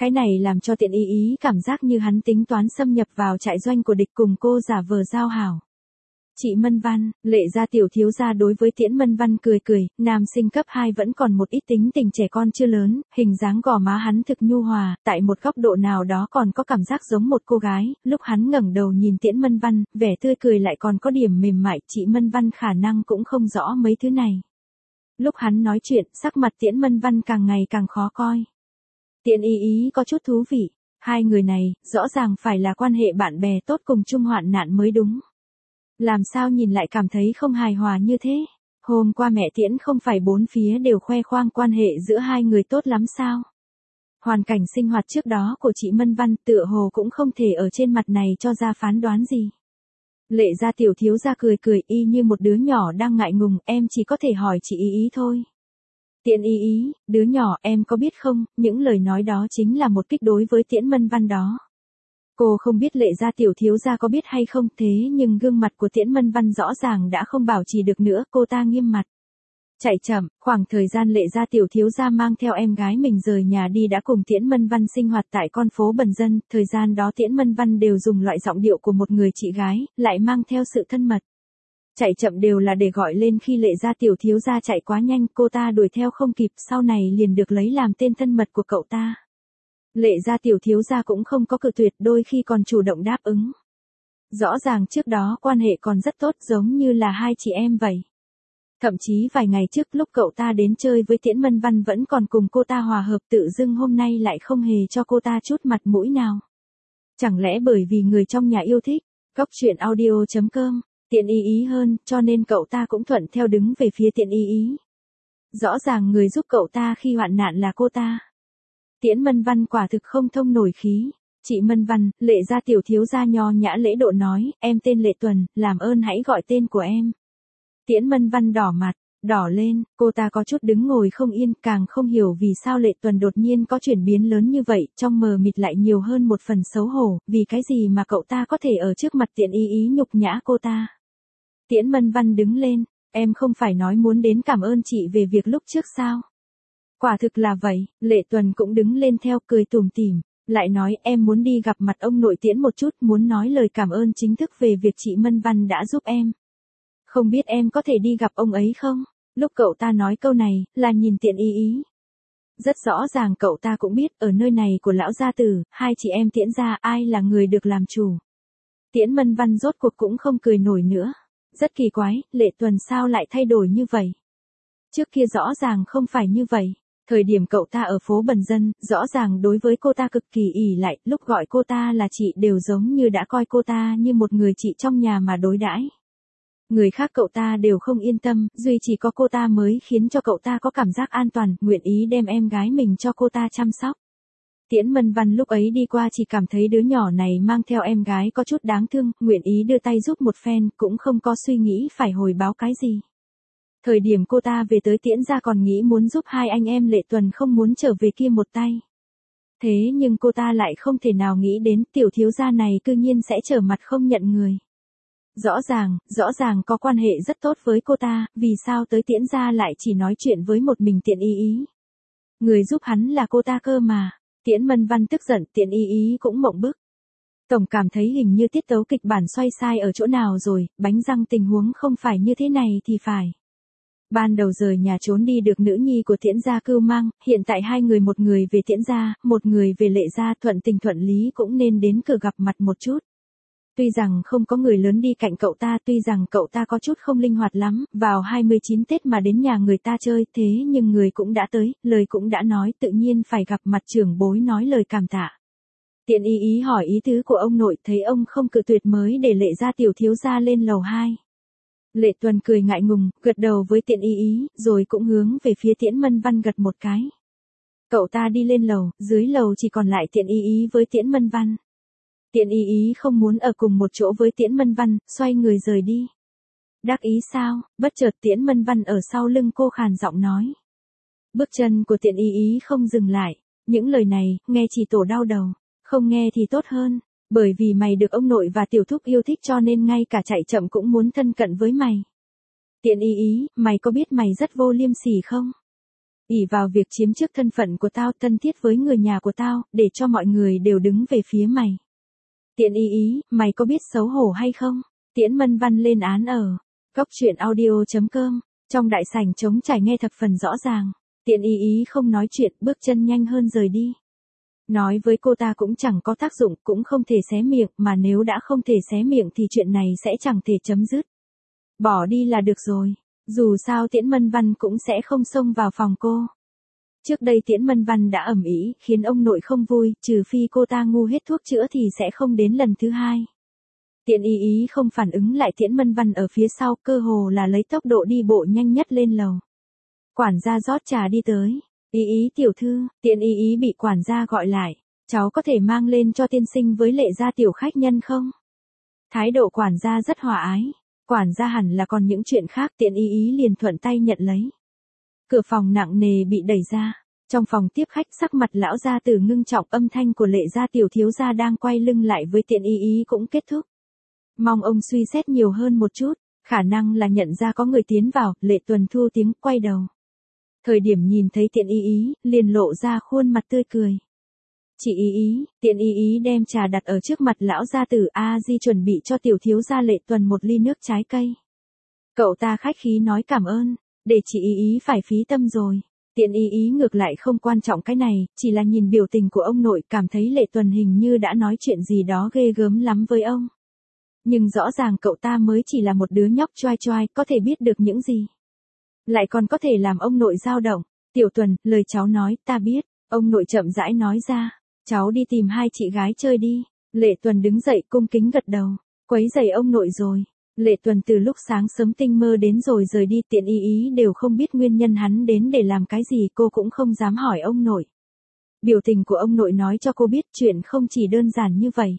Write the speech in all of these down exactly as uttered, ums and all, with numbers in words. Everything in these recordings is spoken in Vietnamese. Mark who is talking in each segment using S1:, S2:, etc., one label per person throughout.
S1: Cái này làm cho Tiện Y Ý cảm giác như hắn tính toán xâm nhập vào trại doanh của địch cùng cô giả vờ giao hảo. Chị Mân Văn, Lệ gia tiểu thiếu gia đối với Tiễn Mân Văn cười cười, nam sinh cấp hai vẫn còn một ít tính tình trẻ con chưa lớn, hình dáng gò má hắn thực nhu hòa, tại một góc độ nào đó còn có cảm giác giống một cô gái, lúc hắn ngẩng đầu nhìn Tiễn Mân Văn, vẻ tươi cười lại còn có điểm mềm mại, chị Mân Văn khả năng cũng không rõ mấy thứ này. Lúc hắn nói chuyện, sắc mặt Tiễn Mân Văn càng ngày càng khó coi. Tiện Y Ý có chút thú vị, hai người này, rõ ràng phải là quan hệ bạn bè tốt cùng chung hoạn nạn mới đúng. Làm sao nhìn lại cảm thấy không hài hòa như thế? Hôm qua mẹ Tiễn không phải bốn phía đều khoe khoang quan hệ giữa hai người tốt lắm sao? Hoàn cảnh sinh hoạt trước đó của chị Mân Văn tựa hồ cũng không thể ở trên mặt này cho ra phán đoán gì. Lệ gia tiểu thiếu gia cười cười y như một đứa nhỏ đang ngại ngùng, em chỉ có thể hỏi chị ý ý thôi. Tiện Y Ý, đứa nhỏ em có biết không, những lời nói đó chính là một kích đối với Tiễn Mân Văn đó. Cô không biết Lệ gia tiểu thiếu gia có biết hay không, thế nhưng gương mặt của Tiễn Mân Văn rõ ràng đã không bảo trì được nữa, cô ta nghiêm mặt. Chạy chậm, khoảng thời gian Lệ gia tiểu thiếu gia mang theo em gái mình rời nhà đi đã cùng Tiễn Mân Văn sinh hoạt tại con phố bần dân, thời gian đó Tiễn Mân Văn đều dùng loại giọng điệu của một người chị gái, lại mang theo sự thân mật. Chạy chậm đều là để gọi lên khi Lệ gia tiểu thiếu gia chạy quá nhanh, cô ta đuổi theo không kịp, sau này liền được lấy làm tên thân mật của cậu ta. Lệ gia tiểu thiếu gia cũng không có cự tuyệt, đôi khi còn chủ động đáp ứng. Rõ ràng trước đó quan hệ còn rất tốt, giống như là hai chị em vậy. Thậm chí vài ngày trước lúc cậu ta đến chơi với Tiễn Mân Văn vẫn còn cùng cô ta hòa hợp, tự dưng hôm nay lại không hề cho cô ta chút mặt mũi nào. Chẳng lẽ bởi vì người trong nhà yêu thích, Cóc truyện audio chấm com, Tiện Y Ý hơn, cho nên cậu ta cũng thuận theo đứng về phía Tiện Y Ý. Rõ ràng người giúp cậu ta khi hoạn nạn là cô ta. Tiễn Mân Văn quả thực không thông nổi khí. Chị Mân Văn, Lệ gia tiểu thiếu gia nho nhã lễ độ nói, em tên Lệ Tuần, làm ơn hãy gọi tên của em. Tiễn Mân Văn đỏ mặt, đỏ lên, cô ta có chút đứng ngồi không yên, càng không hiểu vì sao Lệ Tuần đột nhiên có chuyển biến lớn như vậy, trong mờ mịt lại nhiều hơn một phần xấu hổ, vì cái gì mà cậu ta có thể ở trước mặt Tiện Y Ý nhục nhã cô ta. Tiễn Mân Văn đứng lên, em không phải nói muốn đến cảm ơn chị về việc lúc trước sao? Quả thực là vậy, Lệ Tuần cũng đứng lên theo cười tủm tỉm, lại nói em muốn đi gặp mặt ông nội Tiễn một chút, muốn nói lời cảm ơn chính thức về việc chị Mân Văn đã giúp em. Không biết em có thể đi gặp ông ấy không? Lúc cậu ta nói câu này, là nhìn Tiện Y Ý. Rất rõ ràng cậu ta cũng biết, ở nơi này của lão gia tử, hai chị em Tiễn gia ai là người được làm chủ. Tiễn Mân Văn rốt cuộc cũng không cười nổi nữa. Rất kỳ quái, Lệ Tuần sao lại thay đổi như vậy? Trước kia rõ ràng không phải như vậy. Thời điểm cậu ta ở phố bần dân, rõ ràng đối với cô ta cực kỳ ỷ lại, lúc gọi cô ta là chị đều giống như đã coi cô ta như một người chị trong nhà mà đối đãi. Người khác cậu ta đều không yên tâm, duy chỉ có cô ta mới khiến cho cậu ta có cảm giác an toàn, nguyện ý đem em gái mình cho cô ta chăm sóc. Tiễn Mân Văn lúc ấy đi qua chỉ cảm thấy đứa nhỏ này mang theo em gái có chút đáng thương, nguyện ý đưa tay giúp một phen, cũng không có suy nghĩ phải hồi báo cái gì. Thời điểm cô ta về tới Tiễn gia còn nghĩ muốn giúp hai anh em Lệ Tuần không muốn trở về kia một tay. Thế nhưng cô ta lại không thể nào nghĩ đến tiểu thiếu gia này cư nhiên sẽ trở mặt không nhận người. Rõ ràng, rõ ràng có quan hệ rất tốt với cô ta, vì sao tới Tiễn gia lại chỉ nói chuyện với một mình Tiện Y Ý. Người giúp hắn là cô ta cơ mà. Tiễn Mân Văn tức giận, Tiện Y Ý cũng mộng bức. Tổng cảm thấy hình như tiết tấu kịch bản xoay sai ở chỗ nào rồi, bánh răng tình huống không phải như thế này thì phải. Ban đầu rời nhà trốn đi được nữ nhi của Tiễn gia cưu mang, hiện tại hai người, một người về Tiễn gia, một người về Lệ gia, thuận tình thuận lý cũng nên đến cửa gặp mặt một chút. Tuy rằng không có người lớn đi cạnh cậu ta, tuy rằng cậu ta có chút không linh hoạt lắm, vào hai mươi chín Tết mà đến nhà người ta chơi, thế nhưng người cũng đã tới, lời cũng đã nói, tự nhiên phải gặp mặt trưởng bối nói lời cảm tạ. Tiện Y Ý hỏi ý tứ của ông nội, thấy ông không cự tuyệt mới để Lệ gia tiểu thiếu gia lên lầu hai. Lệ Tuần cười ngại ngùng, gật đầu với Tiện Y Ý, rồi cũng hướng về phía Tiễn Mân Văn gật một cái. Cậu ta đi lên lầu, dưới lầu chỉ còn lại Tiện Y Ý với Tiễn Mân Văn. Tiện Y Ý không muốn ở cùng một chỗ với Tiễn Mân Văn, xoay người rời đi. Đắc ý sao? Bất chợt Tiễn Mân Văn ở sau lưng cô khàn giọng nói. Bước chân của Tiện Y Ý không dừng lại, những lời này, nghe chỉ tổ đau đầu, không nghe thì tốt hơn, bởi vì mày được ông nội và tiểu thúc yêu thích cho nên ngay cả chạy chậm cũng muốn thân cận với mày. Tiện Y Ý, mày có biết mày rất vô liêm sỉ không? ỷ vào việc chiếm trước thân phận của tao, thân thiết với người nhà của tao, để cho mọi người đều đứng về phía mày. Tiện ý ý, mày có biết xấu hổ hay không? Tiễn Mân Văn lên án ở góc truyện audio chấm com, trong đại sảnh trống trải nghe thập phần rõ ràng. Tiện ý ý không nói chuyện, bước chân nhanh hơn rời đi. Nói với cô ta cũng chẳng có tác dụng, cũng không thể xé miệng, mà nếu đã không thể xé miệng thì chuyện này sẽ chẳng thể chấm dứt. Bỏ đi là được rồi. Dù sao Tiễn Mân Văn cũng sẽ không xông vào phòng cô. Trước đây Tiễn Mân Văn đã ầm ĩ, khiến ông nội không vui, trừ phi cô ta ngu hết thuốc chữa thì sẽ không đến lần thứ hai. Tiện ý ý không phản ứng lại Tiễn Mân Văn ở phía sau, cơ hồ là lấy tốc độ đi bộ nhanh nhất lên lầu. Quản gia rót trà đi tới. Ý ý tiểu thư, Tiện ý ý bị quản gia gọi lại. Cháu có thể mang lên cho tiên sinh với Lệ gia tiểu khách nhân không? Thái độ quản gia rất hòa ái. Quản gia hẳn là còn những chuyện khác, Tiện ý ý liền thuận tay nhận lấy. Cửa phòng nặng nề bị đẩy ra. Trong phòng tiếp khách, sắc mặt lão gia tử ngưng trọng, âm thanh của Lệ gia tiểu thiếu gia đang quay lưng lại với Tiện ý ý cũng kết thúc. Mong ông suy xét nhiều hơn một chút, khả năng là nhận ra có người tiến vào. Lệ Tuần thu tiếng quay đầu. Thời điểm nhìn thấy Tiện ý ý, liền lộ ra khuôn mặt tươi cười. Chị ý ý, Tiện ý ý đem trà đặt ở trước mặt lão gia tử. A Di chuẩn bị cho tiểu thiếu gia Lệ Tuần một ly nước trái cây. Cậu ta khách khí nói cảm ơn, để chị ý ý phải phí tâm rồi. Tiện ý ý ngược lại không quan trọng cái này, chỉ là nhìn biểu tình của ông nội cảm thấy Lệ Tuần hình như đã nói chuyện gì đó ghê gớm lắm với ông. Nhưng rõ ràng cậu ta mới chỉ là một đứa nhóc choai choai, có thể biết được những gì. Lại còn có thể làm ông nội dao động. Tiểu Tuần, lời cháu nói, ta biết. Ông nội chậm rãi nói ra. Cháu đi tìm hai chị gái chơi đi. Lệ Tuần đứng dậy cung kính gật đầu. Quấy giày ông nội rồi. Lệ Tuần từ lúc sáng sớm tinh mơ đến rồi rời đi. Tiện ý ý đều không biết nguyên nhân hắn đến để làm cái gì, cô cũng không dám hỏi ông nội. Biểu tình của ông nội nói cho cô biết chuyện không chỉ đơn giản như vậy.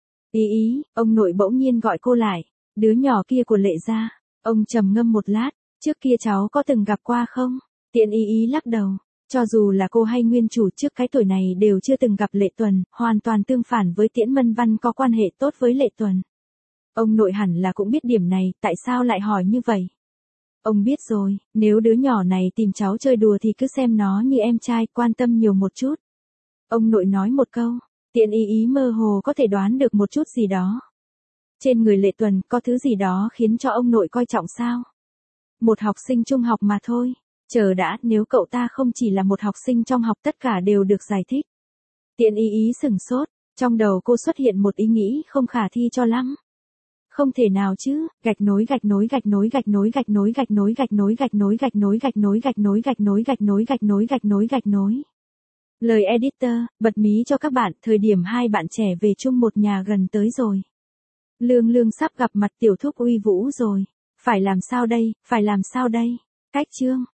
S1: Ý ý, ông nội bỗng nhiên gọi cô lại. Đứa nhỏ kia của Lệ gia. Ông trầm ngâm một lát. Trước kia cháu có từng gặp qua không? Tiện ý ý lắc đầu. Cho dù là cô hay nguyên chủ trước cái tuổi này đều chưa từng gặp Lệ Tuần, hoàn toàn tương phản với Tiễn Mân Văn có quan hệ tốt với Lệ Tuần. Ông nội hẳn là cũng biết điểm này, tại sao lại hỏi như vậy? Ông biết rồi, nếu đứa nhỏ này tìm cháu chơi đùa thì cứ xem nó như em trai, quan tâm nhiều một chút. Ông nội nói một câu, Tiện ý ý mơ hồ có thể đoán được một chút gì đó. Trên người Lệ Tuần có thứ gì đó khiến cho ông nội coi trọng sao? Một học sinh trung học mà thôi. Chờ đã, nếu cậu ta không chỉ là một học sinh trong học tất cả đều được giải thích. Tiện ý ý sửng sốt, trong đầu cô xuất hiện một ý nghĩ không khả thi cho lắm. Không thể nào chứ, gạch nối gạch nối gạch nối gạch nối gạch nối gạch nối gạch nối gạch nối gạch nối gạch nối gạch nối gạch nối gạch nối gạch nối gạch nối gạch nối. Lời editor, bật mí cho các bạn, thời điểm hai bạn trẻ về chung một nhà gần tới rồi. Lương Lương sắp gặp mặt tiểu thúc Uy Vũ rồi. Phải làm sao đây, phải làm sao đây? Cách chương.